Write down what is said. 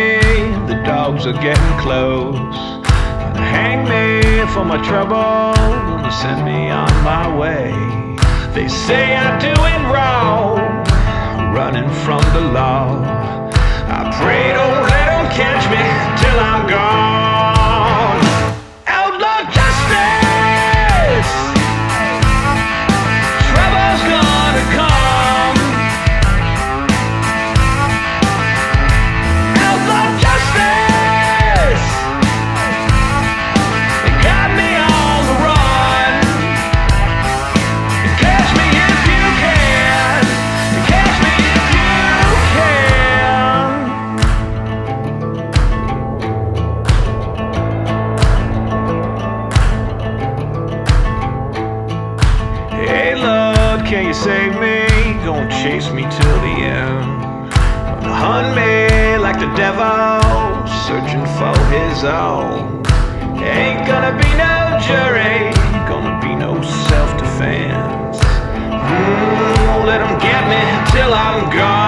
me, the dogs are getting close. Hang me for my trouble, gonna send me on my way. They say I'm doing wrong, running from the law. I pray don't let them catch me till I'm gone. Outlaw justice, trouble's gonna come. Outlaw justice, they got me on the run. Catch me if you can, catch me if you can. Hey Lord, can you save me? Gonna chase me till the end. Gonna hunt me like the devil, searching for his own. Ain't gonna be no jury, gonna be no self-defense. Won't let them get me till I'm gone.